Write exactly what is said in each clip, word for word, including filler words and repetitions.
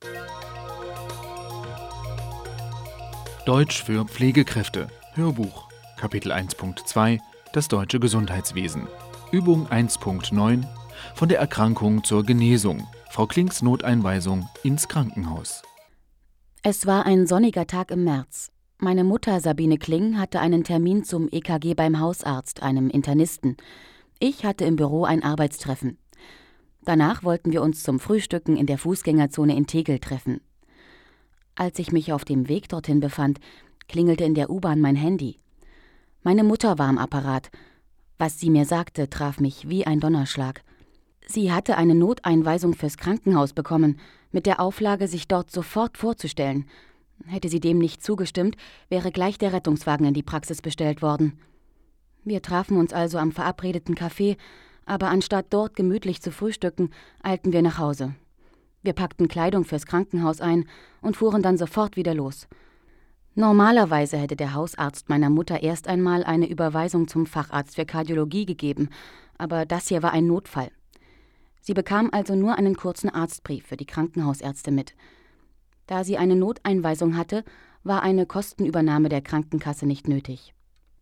Deutsch für Pflegekräfte. Hörbuch. Kapitel eins Punkt zwei. Das deutsche Gesundheitswesen. Übung eins Punkt neun. Von der Erkrankung zur Genesung. Frau Klinks Noteinweisung ins Krankenhaus. Es war ein sonniger Tag im März. Meine Mutter Sabine Kling hatte einen Termin zum E K G beim Hausarzt, einem Internisten. Ich hatte im Büro ein Arbeitstreffen. Danach wollten wir uns zum Frühstücken in der Fußgängerzone in Tegel treffen. Als ich mich auf dem Weg dorthin befand, klingelte in der U-Bahn mein Handy. Meine Mutter war am Apparat. Was sie mir sagte, traf mich wie ein Donnerschlag. Sie hatte eine Noteinweisung fürs Krankenhaus bekommen, mit der Auflage, sich dort sofort vorzustellen. Hätte sie dem nicht zugestimmt, wäre gleich der Rettungswagen in die Praxis bestellt worden. Wir trafen uns also am verabredeten Café, aber anstatt dort gemütlich zu frühstücken, eilten wir nach Hause. Wir packten Kleidung fürs Krankenhaus ein und fuhren dann sofort wieder los. Normalerweise hätte der Hausarzt meiner Mutter erst einmal eine Überweisung zum Facharzt für Kardiologie gegeben, aber das hier war ein Notfall. Sie bekam also nur einen kurzen Arztbrief für die Krankenhausärzte mit. Da sie eine Noteinweisung hatte, war eine Kostenübernahme der Krankenkasse nicht nötig.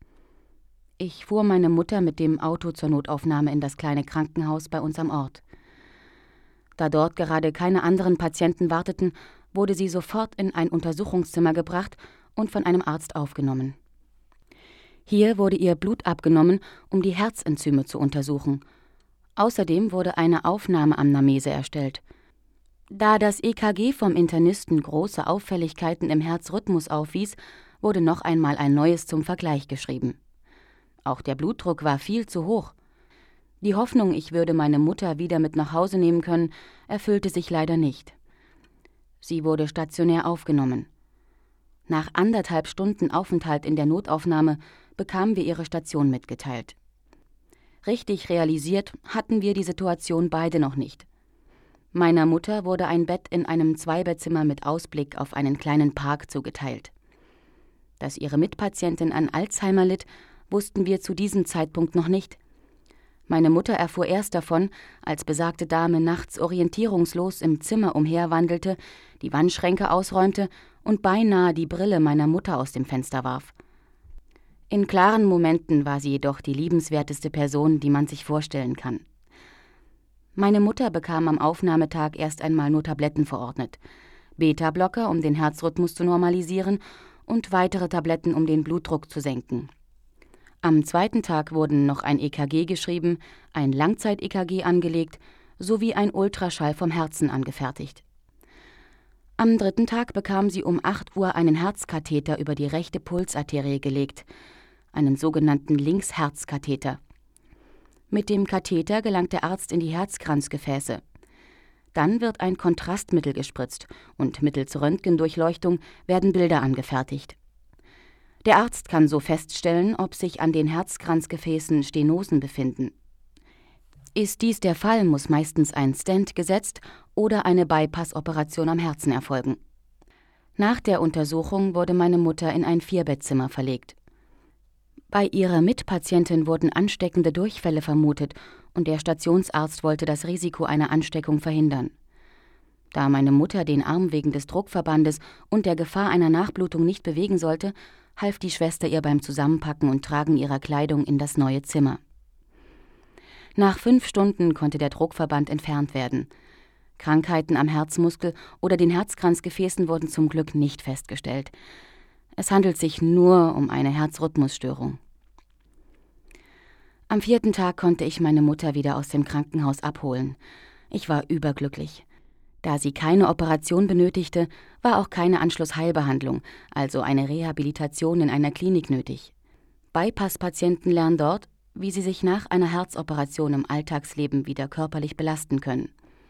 Ich fuhr meine Mutter mit dem Auto zur Notaufnahme in das kleine Krankenhaus bei uns am Ort. Da dort gerade keine anderen Patienten warteten, wurde sie sofort in ein Untersuchungszimmer gebracht und von einem Arzt aufgenommen. Hier wurde ihr Blut abgenommen, um die Herzenzyme zu untersuchen. Außerdem wurde eine Aufnahmeanamnese erstellt. Da das E K G vom Internisten große Auffälligkeiten im Herzrhythmus aufwies, wurde noch einmal ein neues zum Vergleich geschrieben. Auch der Blutdruck war viel zu hoch. Die Hoffnung, ich würde meine Mutter wieder mit nach Hause nehmen können, erfüllte sich leider nicht. Sie wurde stationär aufgenommen. Nach anderthalb Stunden Aufenthalt in der Notaufnahme bekamen wir ihre Station mitgeteilt. Richtig realisiert hatten wir die Situation beide noch nicht. Meiner Mutter wurde ein Bett in einem Zweibettzimmer mit Ausblick auf einen kleinen Park zugeteilt. Dass ihre Mitpatientin an Alzheimer litt, wussten wir zu diesem Zeitpunkt noch nicht. Meine Mutter erfuhr erst davon, als besagte Dame nachts orientierungslos im Zimmer umherwandelte, die Wandschränke ausräumte und beinahe die Brille meiner Mutter aus dem Fenster warf. In klaren Momenten war sie jedoch die liebenswerteste Person, die man sich vorstellen kann. Meine Mutter bekam am Aufnahmetag erst einmal nur Tabletten verordnet. Beta-Blocker, um den Herzrhythmus zu normalisieren, und weitere Tabletten, um den Blutdruck zu senken. Am zweiten Tag wurden noch ein E K G geschrieben, ein Langzeit-E K G angelegt sowie ein Ultraschall vom Herzen angefertigt. Am dritten Tag bekam sie um acht Uhr einen Herzkatheter über die rechte Pulsarterie gelegt, einen sogenannten Linksherzkatheter. Mit dem Katheter gelangt der Arzt in die Herzkranzgefäße. Dann wird ein Kontrastmittel gespritzt und mittels Röntgendurchleuchtung werden Bilder angefertigt. Der Arzt kann so feststellen, ob sich an den Herzkranzgefäßen Stenosen befinden. Ist dies der Fall, muss meistens ein Stent gesetzt oder eine Bypass-Operation am Herzen erfolgen. Nach der Untersuchung wurde meine Mutter in ein Vierbettzimmer verlegt. Bei ihrer Mitpatientin wurden ansteckende Durchfälle vermutet und der Stationsarzt wollte das Risiko einer Ansteckung verhindern. Da meine Mutter den Arm wegen des Druckverbandes und der Gefahr einer Nachblutung nicht bewegen sollte, half die Schwester ihr beim Zusammenpacken und Tragen ihrer Kleidung in das neue Zimmer. Nach fünf Stunden konnte der Druckverband entfernt werden. Krankheiten am Herzmuskel oder den Herzkranzgefäßen wurden zum Glück nicht festgestellt. Es handelt sich nur um eine Herzrhythmusstörung. Am vierten Tag konnte ich meine Mutter wieder aus dem Krankenhaus abholen. Ich war überglücklich. Da sie keine Operation benötigte, war auch keine Anschlussheilbehandlung, also eine Rehabilitation in einer Klinik nötig. Bypass-Patienten lernen dort, wie sie sich nach einer Herzoperation im Alltagsleben wieder körperlich belasten können.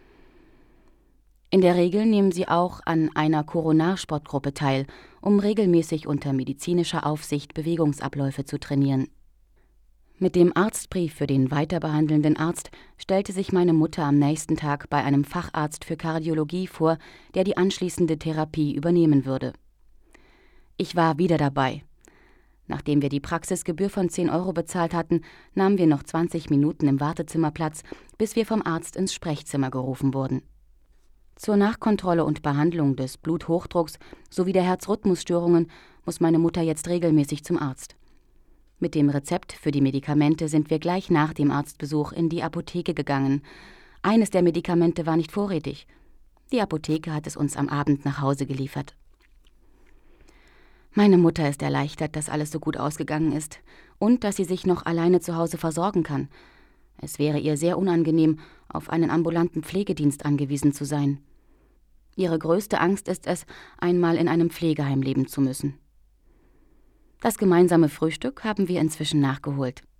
In der Regel nehmen sie auch an einer Koronarsportgruppe teil, um regelmäßig unter medizinischer Aufsicht Bewegungsabläufe zu trainieren. Mit dem Arztbrief für den weiterbehandelnden Arzt stellte sich meine Mutter am nächsten Tag bei einem Facharzt für Kardiologie vor, der die anschließende Therapie übernehmen würde. Ich war wieder dabei. Nachdem wir die Praxisgebühr von zehn Euro bezahlt hatten, nahmen wir noch zwanzig Minuten im Wartezimmer Platz, bis wir vom Arzt ins Sprechzimmer gerufen wurden. Zur Nachkontrolle und Behandlung des Bluthochdrucks sowie der Herzrhythmusstörungen muss meine Mutter jetzt regelmäßig zum Arzt. Mit dem Rezept für die Medikamente sind wir gleich nach dem Arztbesuch in die Apotheke gegangen. Eines der Medikamente war nicht vorrätig. Die Apotheke hat es uns am Abend nach Hause geliefert. Meine Mutter ist erleichtert, dass alles so gut ausgegangen ist und dass sie sich noch alleine zu Hause versorgen kann. Es wäre ihr sehr unangenehm, auf einen ambulanten Pflegedienst angewiesen zu sein. Ihre größte Angst ist es, einmal in einem Pflegeheim leben zu müssen. Das gemeinsame Frühstück haben wir inzwischen nachgeholt.